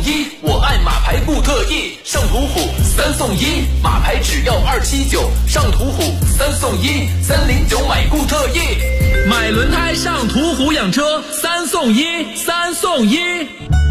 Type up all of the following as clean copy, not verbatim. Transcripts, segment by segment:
1，我爱马牌布特 E， 上途虎3送1，马牌只要279，上途虎3送1，309买固特 E， 买轮胎上途虎养车3送1，3送1。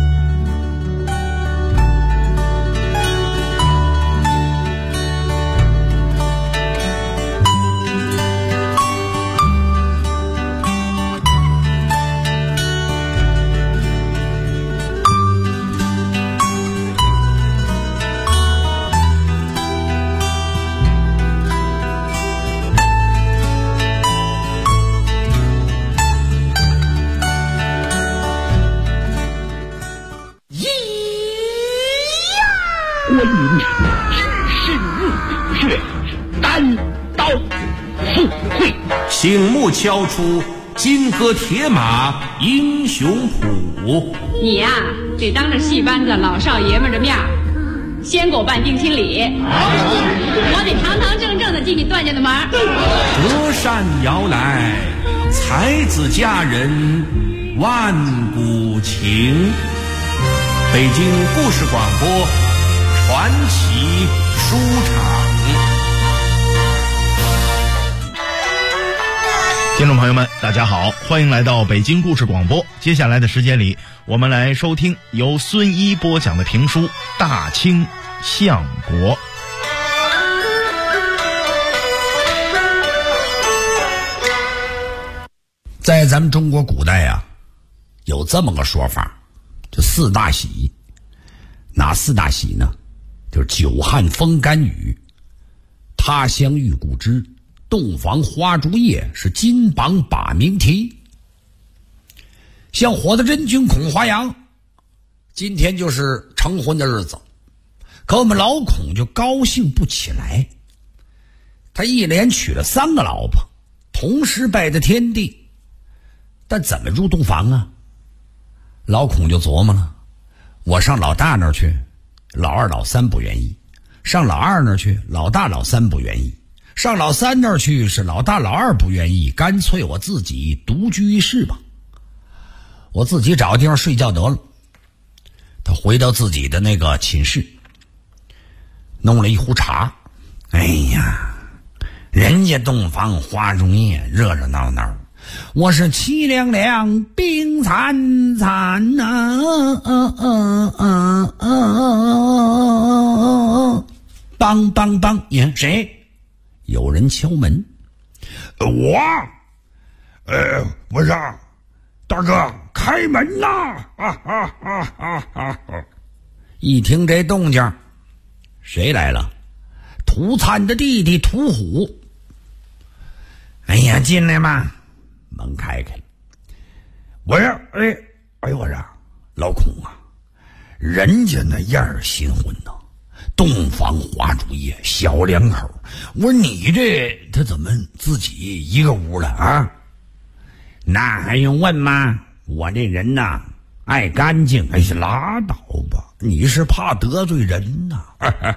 观音只是入穴，单刀赴会。 醒目敲出金戈铁马英雄谱。 你呀，得当着戏班子老少爷们的面先给我办定亲礼，我得堂堂正正的进你段家的门。 隔山遥来，才子佳人万古情。北京故事广播传奇书场。 听众朋友们大家好，欢迎来到北京故事广播。接下来的时间里，我们来收听由孙一播讲的评书《大清相国》。 在咱们中国古代啊，有这么个说法，就4大喜。哪4大喜呢？就是久旱风干雨，他乡遇故知，洞房花烛夜，是金榜把名题。像火的真君孔华阳，今天就是成婚的日子，可我们老孔就高兴不起来。他一连娶了3个老婆，同时拜的天地，但怎么入洞房啊？老孔就琢磨了，我上老大那儿去，老二老三不愿意；上老二那儿去，老大老三不愿意；上老三那儿去，是老大老二不愿意。干脆我自己独居一室吧，我自己找个地方睡觉得了。他回到自己的那个寝室，弄了一壶茶。哎呀，人家洞房花烛夜，热热闹闹，我是凄凉凉，冰惨惨梆梆梆！呀，谁？有人敲门。我是大哥，开门呐！一听这动静，谁来了？涂灿的弟弟涂虎。哎呀，进来嘛！门开开了。我说，我说老孔啊，人家那样儿新婚呢，洞房花烛夜，小两口。我说你这他怎么自己一个屋了啊？那还用问吗？我这人呐，爱干净。哎呀，拉倒吧，你是怕得罪人呐。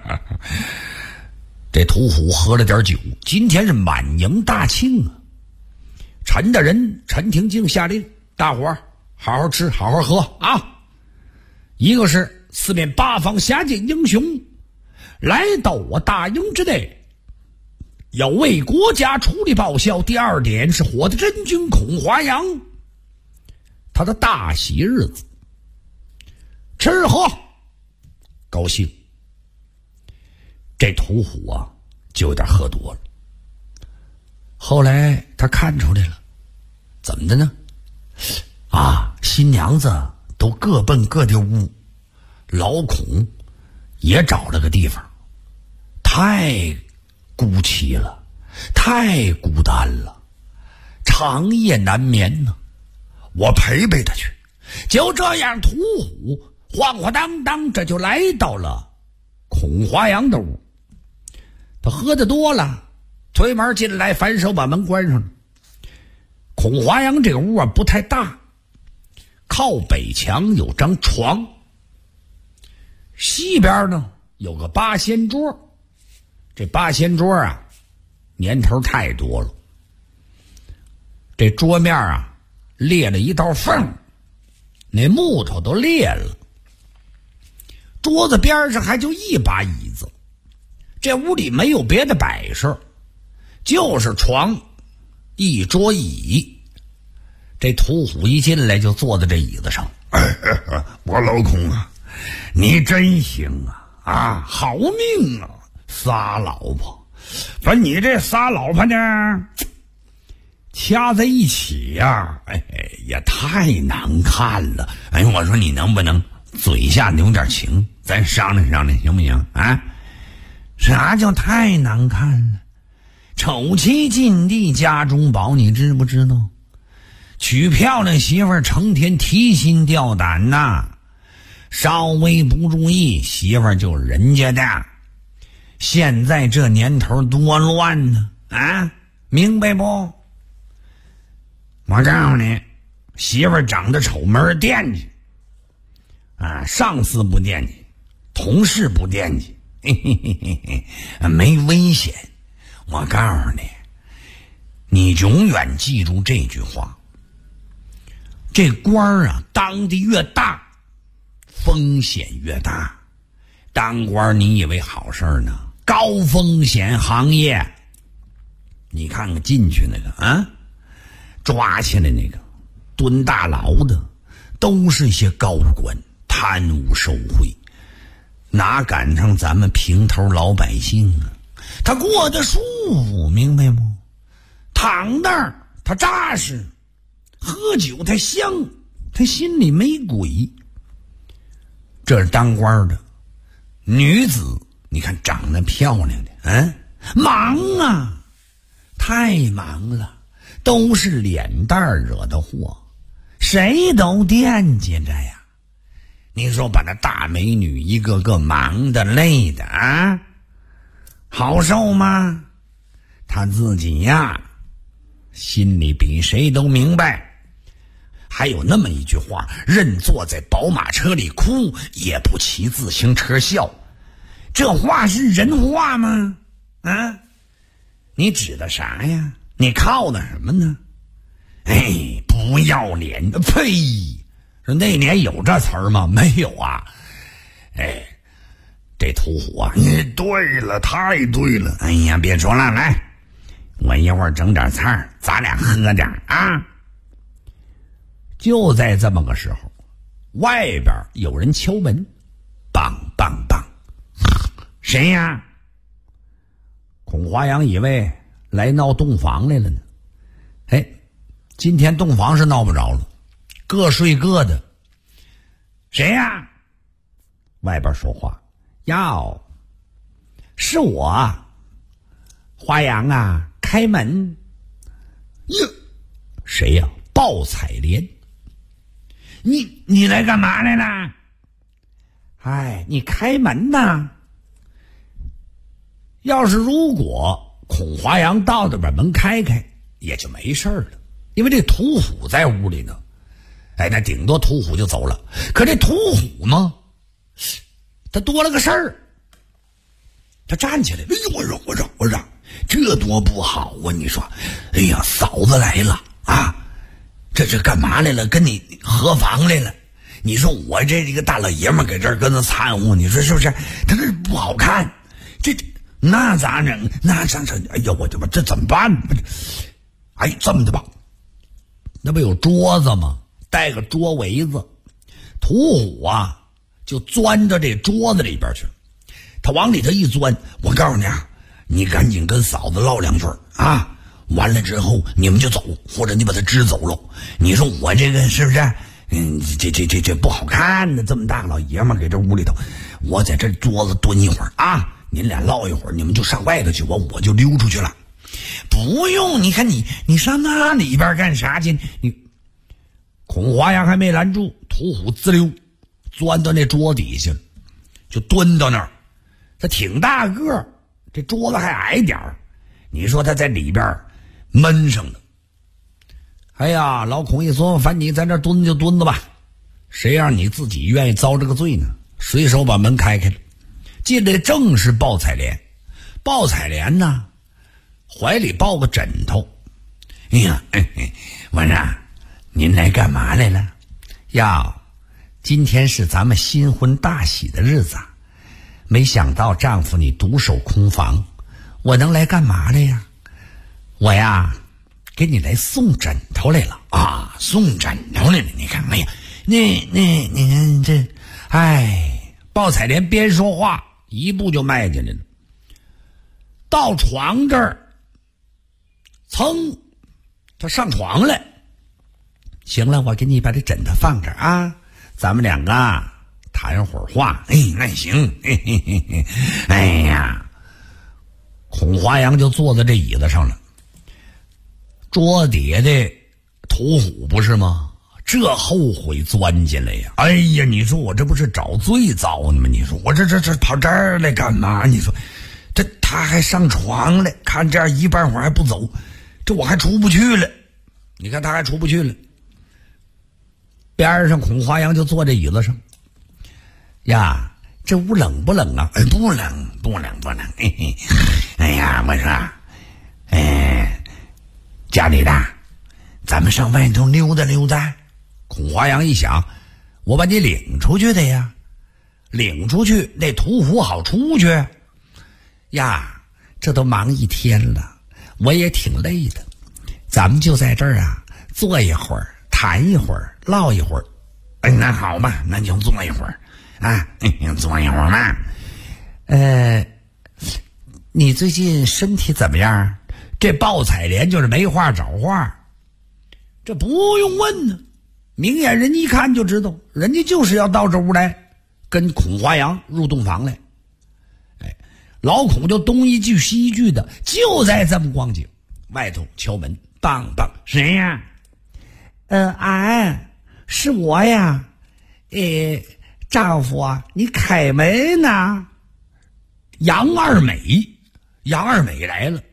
这屠虎喝了点酒，今天是满营大庆啊。陈大人陈廷敬下令，大伙儿好好吃好好喝啊！一个是四面八方下界英雄来到我大营之内，要为国家出力报效。第二点是火的真君孔华阳，他的大喜日子，吃喝高兴。这屠虎啊就有点喝多了。后来他看出来了，怎么的呢？啊，新娘子都各奔各的屋，老孔也找了个地方，太孤寂了，太孤单了，长夜难眠呢。我陪陪他去。就这样，屠虎晃晃荡荡，这就来到了孔华阳的屋。他喝得多了，推门进来，反手把门关上了。孔华阳这个屋啊不太大，靠北墙有张床，西边呢有个八仙桌。这八仙桌啊年头太多了，这桌面啊裂了一道缝，那木头都裂了。 桌子边上还就一把椅子，这屋里没有别的摆设，就是床一桌椅。这屠虎一进来就坐在这椅子上，我老公啊，你真行啊，好命啊，仨老婆，反正你这仨老婆呢掐在一起呀，也太难看了。我说你能不能嘴下留点情，咱商量商量行不行啊？啥叫太难看了？丑妻近地家中宝，你知不知道？娶漂亮媳妇儿成天提心吊胆呐，稍微不注意媳妇儿就是人家的。现在这年头多乱呢啊，明白不？我告诉你，媳妇儿长得丑没人惦记啊，上司不惦记，同事不惦记，没危险。我告诉你，你永远记住这句话，这官儿啊当得越大，风险越大。当官你以为好事呢？高风险行业。你看看进去那个啊，抓起来那个蹲大牢的，都是一些高官，贪污受贿，哪赶上咱们平头老百姓啊？他过得舒服，明白不？躺那儿他扎实，喝酒他香，他心里没鬼。这是当官的女子，你看长得漂亮的，忙啊，太忙了，都是脸蛋惹的祸，谁都惦记着呀。你说把那大美女一个个忙的累的啊，好受吗？他自己呀心里比谁都明白。还有那么一句话，任坐在宝马车里哭，也不骑自行车笑。这话是人话吗？啊，你指的啥呀？你靠的什么呢？不要脸！呸！说那年有这词儿吗？没有啊。这屠虎啊，你对了，太对了。别说了，来，我一会儿整点菜，咱俩喝点啊。就在这么个时候，外边有人敲门，梆梆梆，谁呀？孔华阳以为来闹洞房来了呢。今天洞房是闹不着了，各睡各的。谁呀？外边说话，哟，是我，华阳啊，开门。哟，谁呀？鲍彩莲。你来干嘛来了？你开门呐。要是如果孔华阳到这把门开开，也就没事了，因为这屠虎在屋里呢。那顶多屠虎就走了。可这屠虎呢，他多了个事儿。他站起来，我让，这多不好啊！你说，嫂子来了啊，这干嘛来了？跟你合房来了。你说我这个大老爷们儿搁这儿跟他掺和，你说是不是？他这不好看。那咋整？那咋整？我这怎么办？这么的吧，那不有桌子吗？带个桌围子，屠虎啊就钻到这桌子里边去了。他往里头一钻，我告诉你啊，你赶紧跟嫂子唠两句啊，完了之后你们就走，或者你把他支走了。你说我这个是不是？这不好看呢，这么大个老爷们儿给这屋里头，我在这桌子蹲一会儿啊，您俩唠一会儿，你们就上外头去，我就溜出去了。不用，你看你上那里边干啥去？孔华阳还没拦住，屠虎滋溜钻到那桌底下，就蹲到那儿。他挺大个儿，这桌子还矮点儿，你说他在里边闷上了。老孔一说，反正你在那蹲就蹲着吧，谁让你自己愿意遭这个罪呢？随手把门开开了，进来正是鲍彩莲。鲍彩莲呢，怀里抱个枕头。我说您来干嘛来了？ 今天是咱们新婚大喜的日子，没想到丈夫你独守空房，我能来干嘛来呀？我呀给你来送枕头来了啊！送枕头来了，你看，哎呀，你看这，哎，鲍彩莲边说话一步就迈进来了，到床这儿，噌，他上床了。行了，我给你把这枕头放这儿啊，咱们两个谈会儿话。哎，那行。嘿嘿嘿嘿。哎呀，孔华阳就坐在这椅子上了。桌底下的屠虎不是吗？这后悔钻进来呀！哎呀，你说我这不是找最糟呢吗？你说我这跑这儿来干嘛？你说这他还上床了，看这样一半会儿还不走，这我还出不去了。你看他还出不去了。边上孔华阳就坐在椅子上。呀，这屋冷不冷啊？哎，不冷。嘿嘿。哎呀，我说，家里的，咱们上外头溜达溜达。孔华阳一想，我把你领出去的呀，领出去那屠虎好出去呀。这都忙一天了，我也挺累的，咱们就在这儿啊坐一会儿，谈一会儿，唠一会儿。哎，那好吧，那就坐一会儿啊，坐一会儿嘛。你最近身体怎么样？这鲍彩莲就是没话找话，这不用问呢，明眼人一看就知道，人家就是要到这屋来跟孔华阳入洞房来。哎，老孔就东一句西一句的，就在这么光景，外头敲门，梆梆，谁呀？是我呀。丈夫啊，你开门呢。杨二美来了。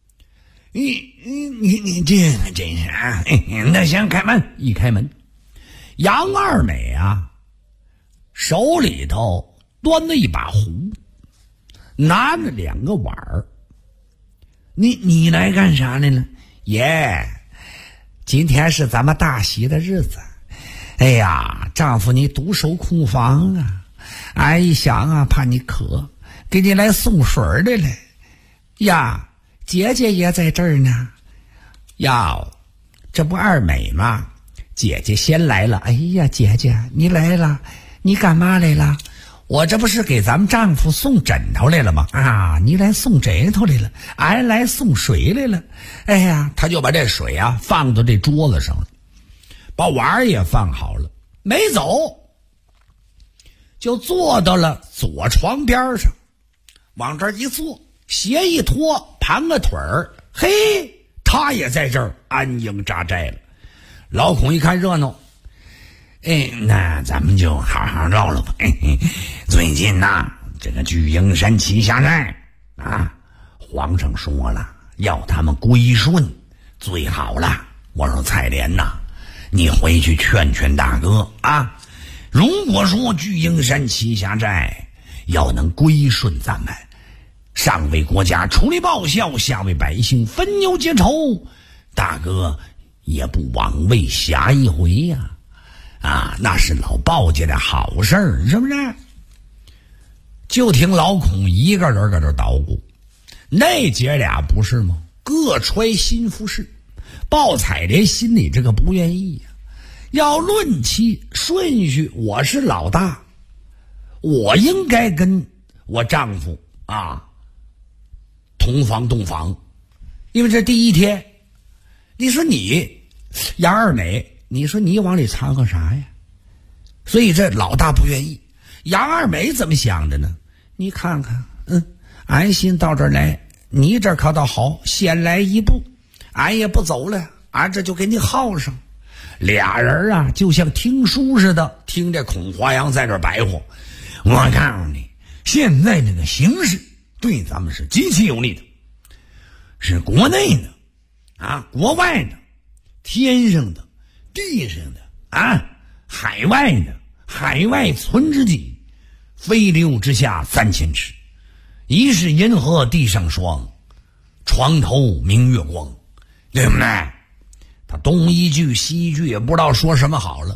你这个真是啊！那行，开门。一开门，杨二美啊，手里头端着一把壶，拿着2个碗儿。你来干啥来了？爷，今天是咱们大喜的日子。哎呀，丈夫你独守空房啊，俺一想啊，怕你渴，给你来送水来了。呀，姐姐也在这儿呢。呀，这不二美吗？姐姐先来了。哎呀，姐姐你来了，你干嘛来了？我这不是给咱们丈夫送枕头来了吗？啊，你来送枕头来了，俺来送水来了。哎呀，他就把这水啊放到这桌子上了，把碗也放好了，没走，就坐到了左床边上，往这儿一坐，鞋一脱，盘个腿儿，嘿，他也在这儿安营扎寨了。老孔一看热闹，那咱们就好好唠唠吧。最近呐，这个巨鹰山旗下寨啊，皇上说了，要他们归顺最好了。我说彩莲呐，你回去劝劝大哥啊！如果说巨鹰山旗下寨要能归顺咱们，上为国家出力报效，下为百姓分忧结仇，大哥也不枉为侠一回呀！啊，那是老鲍家的好事儿，是不是？就听老孔一个人搁这捣鼓，那姐俩不是吗？各揣心腹事。鲍彩莲心里这个不愿意呀。要论起顺序，我是老大，我应该跟我丈夫啊同房洞房，因为这第一天。你说你杨二美，你说你往里掺和啥呀？所以这老大不愿意。杨二美怎么想的呢？你看看，俺心到这儿来，你这可倒好，先来一步，俺也不走了，俺这就给你耗上。俩人啊，就像听书似的，听着孔华阳在这白活。我告诉你，现在这个形势对咱们是极其有利的，是国内的啊，国外的，天上的，地上的啊，海外的，海外存知己，飞流之下3000尺，疑是银河地上霜，床头明月光，对不对？他东一句西一句也不知道说什么好了，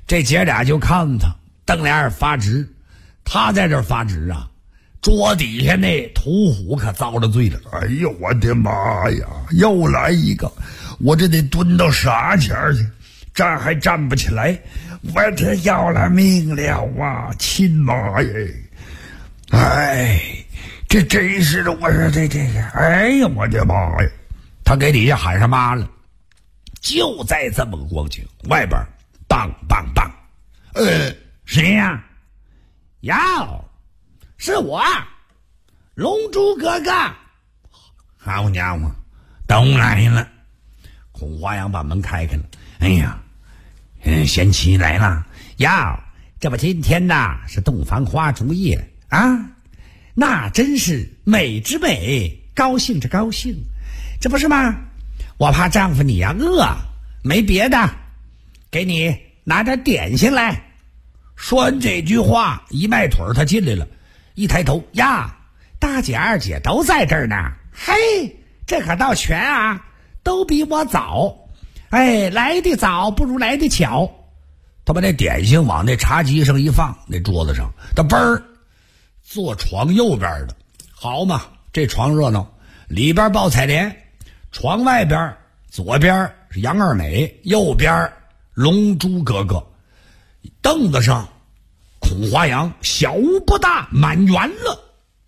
这姐俩就看他瞪脸发直，他在这发直啊，桌底下那屠虎可遭了罪了。 哎呦我的妈呀，又来一个，我这得蹲到啥前儿去，站还站不起来，我这要了命了啊，亲妈耶！哎，这真是的，我说这哎呀我的妈呀， 他给底下喊上妈了。就在这么个光景，外边梆梆梆，谁呀？哟，是我，龙珠哥哥。好家伙，都来了！孔华阳把门开开了。哎呀，贤妻来了。哟，这不今天呐是洞房花烛夜啊，那真是美之美，高兴之高兴，这不是吗？我怕丈夫你呀饿，没别的，给你拿点点心来。说完这句话，一迈腿他进来了，一抬头呀，大姐二姐都在这儿呢。嘿，这可倒全啊，都比我早。哎，来的早不如来的巧。他把那点心往那茶几上一放，那桌子上，他嘣儿坐床右边的，好嘛，这床热闹，里边抱彩莲，床外边左边是杨二美，右边龙珠哥哥，凳子上孔华阳小无不大，满圆了。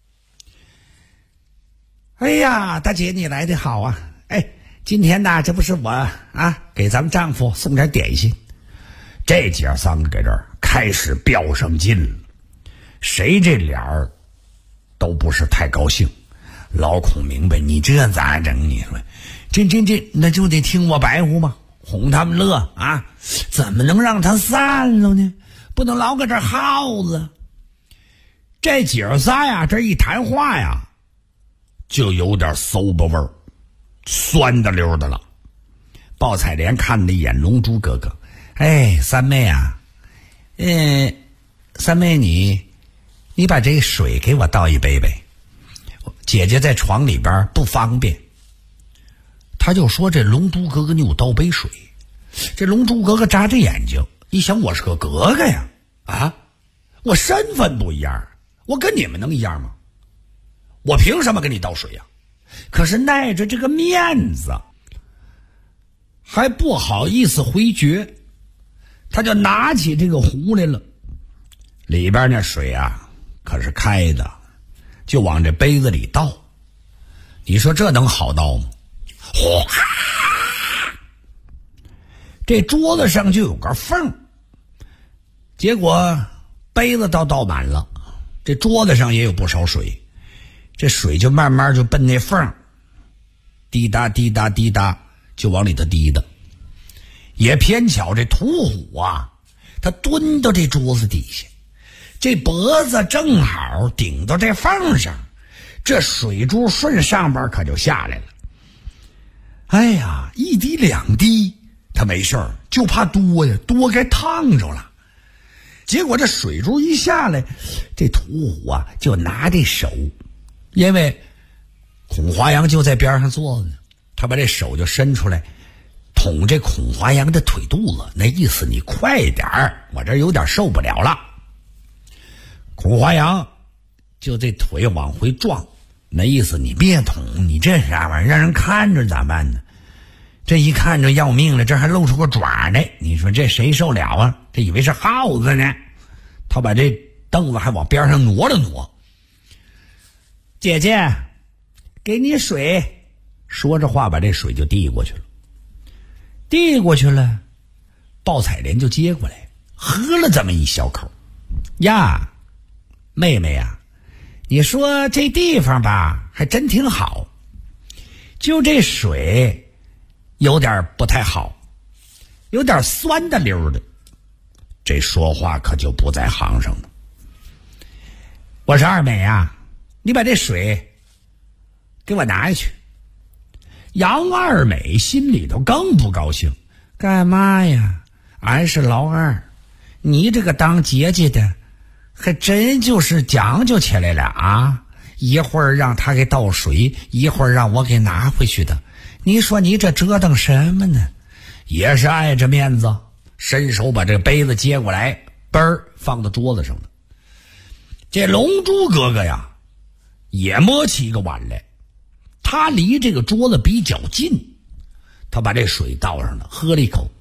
哎呀，大姐你来的好啊！哎，今天呢，这不是我啊，给咱们丈夫送点点心。这姐三个搁这儿开始飙上劲了，谁这脸儿都不是太高兴。老孔明白，你这咋整？你说，这那就得听我白话嘛，哄他们乐啊！怎么能让他散了呢？不能老搁这耗子。这姐儿仨呀，这一谈话呀，就有点馊吧味儿，酸的溜的了。鲍彩莲看了一眼龙珠哥哥，哎，三妹啊，三妹你把这水给我倒一杯呗。姐姐在床里边不方便。他就说这龙珠哥哥你给我倒杯水。这龙珠哥哥眨着眼睛一想，我是个哥哥呀，啊，我身份不一样，我跟你们能一样吗？我凭什么给你倒水呀？可是耐着这个面子还不好意思回绝，他就拿起这个壶来了，里边那水啊可是开的，就往这杯子里倒。你说这能好倒吗？哗，这桌子上就有个缝，结果杯子倒满了，这桌子上也有不少水，这水就慢慢就奔那缝，滴答滴答滴答就往里头滴的。也偏巧这屠虎啊，他蹲到这桌子底下，这脖子正好顶到这缝上，这水珠顺上边可就下来了。哎呀，一滴两滴他没事儿，就怕多呀，多该烫着了。结果这水珠一下来，这屠虎啊就拿这手，因为孔华阳就在边上坐着呢，他把这手就伸出来捅这孔华阳的腿肚子，那意思你快点儿，我这有点受不了了。孔华阳就这腿往回撞，那意思你别捅，你这啥玩意儿让人看着咋办呢？这一看着要命了，这还露出个爪来，你说这谁受了啊？这以为是耗子呢。他把这凳子还往边上挪了挪。姐姐，给你水。说着话把这水就递过去了。递过去了，鲍彩莲就接过来，喝了这么一小口。呀，妹妹呀，你说这地方吧还真挺好，就这水有点不太好，有点酸的溜的。这说话可就不在行上了。我说二美啊，你把这水给我拿下去。杨二美心里头更不高兴，干嘛呀？俺是老二，你这个当姐姐的还真就是讲究起来了啊！一会儿让他给倒水，一会儿让我给拿回去的。你说你这折腾什么呢？也是碍着面子， 伸手把这个杯子接过来，嘣儿放到桌子上了。这龙珠哥哥呀，也摸起一个碗来，他离这个桌子比较近，他把这水倒上了，喝了一口，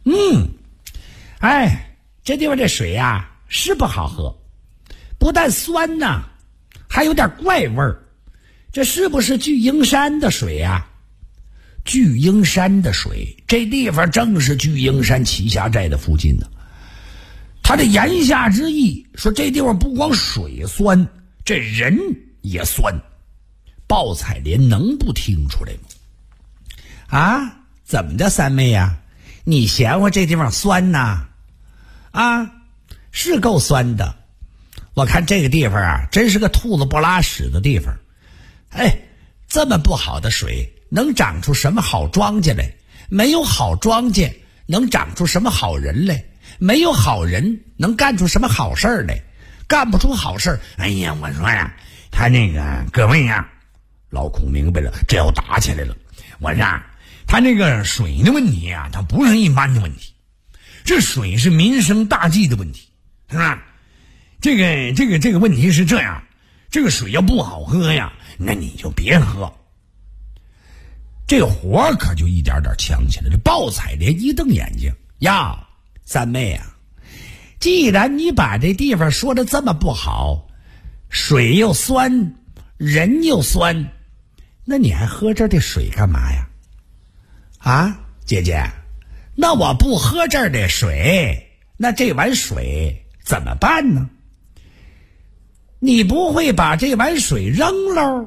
哎，这地方这水呀是不好喝，不但酸呐，还有点怪味儿。这是不是巨鹰山的水呀？巨鹰山的水，这地方正是巨鹰山栖霞寨的附近呢。他的言下之意说，这地方不光水酸，这人也酸。鲍彩莲能不听出来吗？啊，怎么的，三妹呀？你嫌我这地方酸呐？啊，是够酸的。我看这个地方啊，真是个兔子不拉屎的地方。哎，这么不好的水，能长出什么好庄稼来？没有好庄稼，能长出什么好人来？没有好人，能干出什么好事儿来？干不出好事儿。哎呀，我说呀，他那个各位呀，老孔明白了，这要打起来了。我说他那个水的问题啊，它不是一般的问题，这水是民生大计的问题，是吧？这个问题是这样，这个水要不好喝呀，那你就别喝。这火可就一点点呛起来了。鲍彩莲一瞪眼睛，呀，三妹啊，既然你把这地方说的这么不好，水又酸，人又酸，那你还喝这儿的水干嘛呀？啊，姐姐，那我不喝这儿的水，那这碗水怎么办呢？你不会把这碗水扔喽？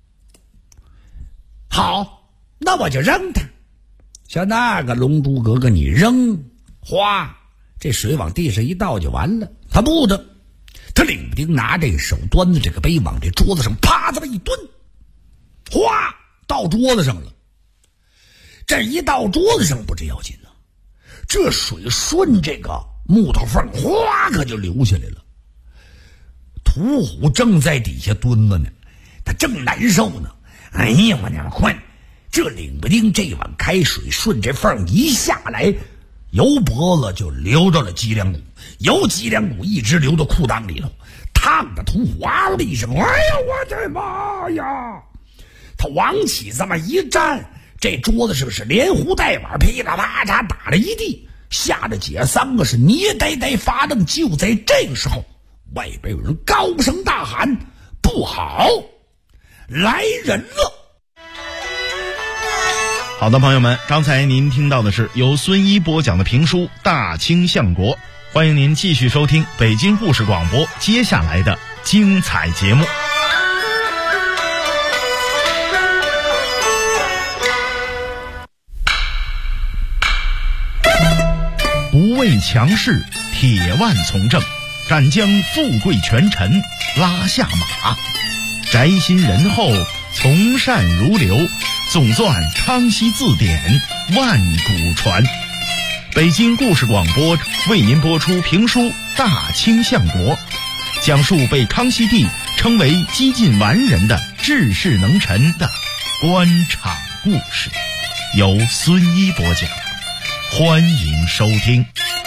好，那我就扔它。像那个龙珠哥哥，你扔，哗，这水往地上一倒就完了。他不的，他领不丁拿这个手端着这个杯往这桌子上啪这么一蹲，哗，倒桌子上了。这一到桌子上不这要紧呢，这水顺这个木头缝哗可就流下来了。屠虎正在底下蹲着呢，他正难受呢。哎呀，我娘快！这领不丁这碗开水顺这缝一下来，由脖子就流到了脊梁骨，由脊梁骨一直流到裤裆里头，烫的屠虎嗷的一声，哎呀，我的妈呀！他往起这么一站，这桌子是不是连壶带碗噼里啪嚓打了一地，吓得姐三个是捏呆呆发愣。就在这个时候，外边有人高声大喊：不好，来人了！ 好的，朋友们，刚才您听到的是由孙一播讲的评书《大清相国》，欢迎您继续收听北京故事广播接下来的精彩节目。不畏强势，铁腕从政，敢将富贵权臣拉下马，宅心仁厚，从善如流，总算康熙字典，万古传。北京故事广播为您播出评书《大清相国》，讲述被康熙帝称为几近完人的治世能臣的官场故事，由孙一播讲，欢迎收听。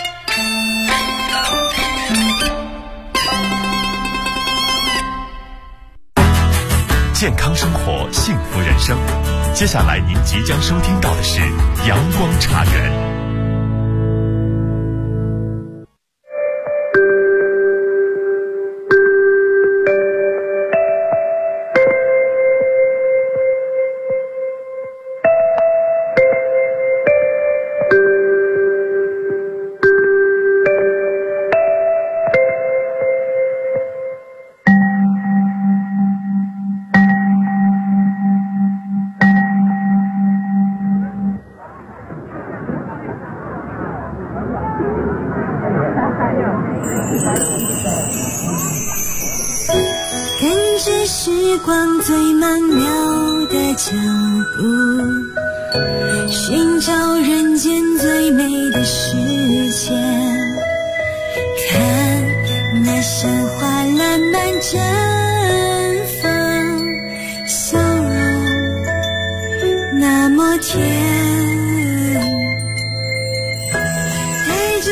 健康生活，幸福人生。接下来您即将收听到的是阳光茶园。 时光最曼妙的脚步，寻找人间最美的世界。看那山花烂漫绽放，笑容那么甜。带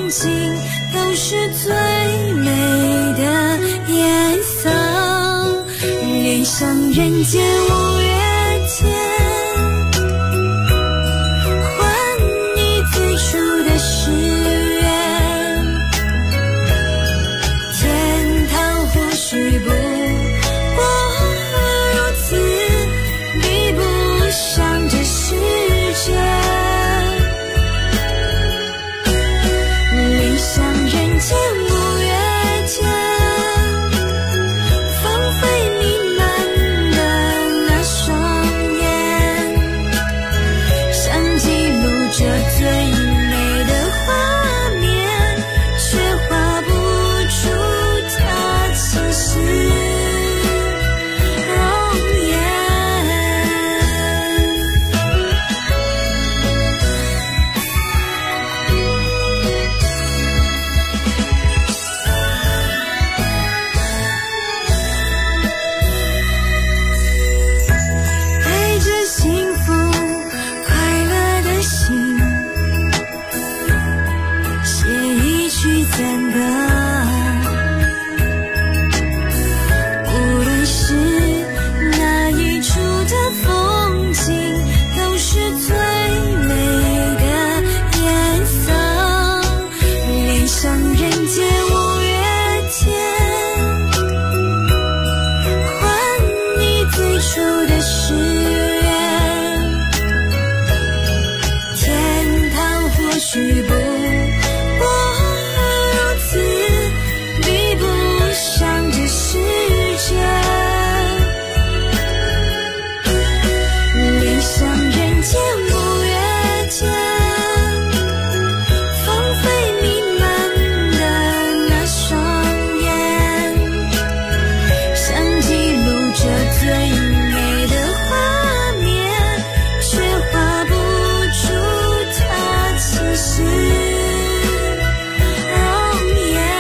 景都是最美的颜色。恋上人间五月天，还你最初的誓言。天堂或许不如此，比不上这世界。恋上人间五月天，芳菲弥漫的那双眼，想记录这最美的画面，却画不出它其实容颜。带着幸福快乐的心，写一曲赞歌。无论是哪一处的风景，都是最美的颜色。恋上人间五月天，还你最初的誓言。天堂或许不如此，比不上这世界。恋上人间五月天，芳菲弥漫的那双眼，想记录这最美的画面，却画不出它其实容颜。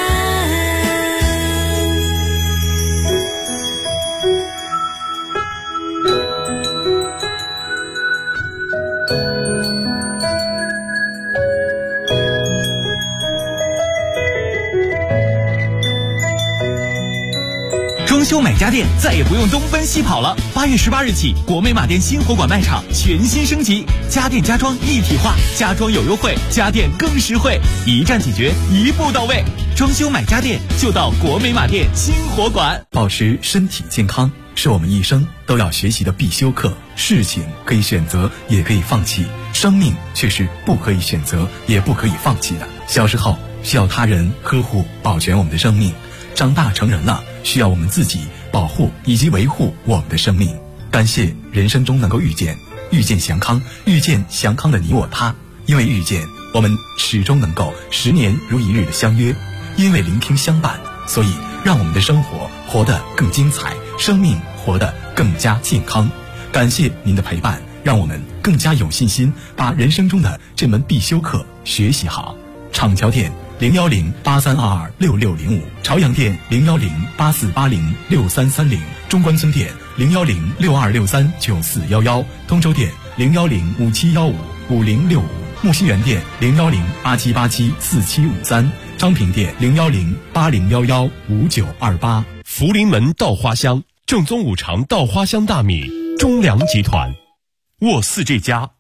装修买家电再也不用东奔西跑了。8月18日起，国美马店新火馆卖场全新升级，家电家装一体化，家装有优惠，家电更实惠，一站解决，一步到位。装修买家电就到国美马店新火馆。 保持身体健康是我们一生都要学习的必修课。事情可以选择，也可以放弃，生命却是不可以选择，也不可以放弃的。小时候需要他人呵护保全我们的生命，长大成人了需要我们自己保护以及维护我们的生命。感谢人生中能够遇见祥康，遇见祥康的你我他。因为遇见，我们始终能够10年如一日的相约；因为聆听相伴，所以让我们的生活活得更精彩，生命活得更加健康。感谢您的陪伴，让我们更加有信心把人生中的这门必修课学习好。厂桥店01083226605，朝阳店01084806330，中关村店01062639411，通州店01057155065，木樨园店01087874753，昌平店01080115928。 福临门稻花香，正宗五常稻花香大米，中粮集团。沃4这家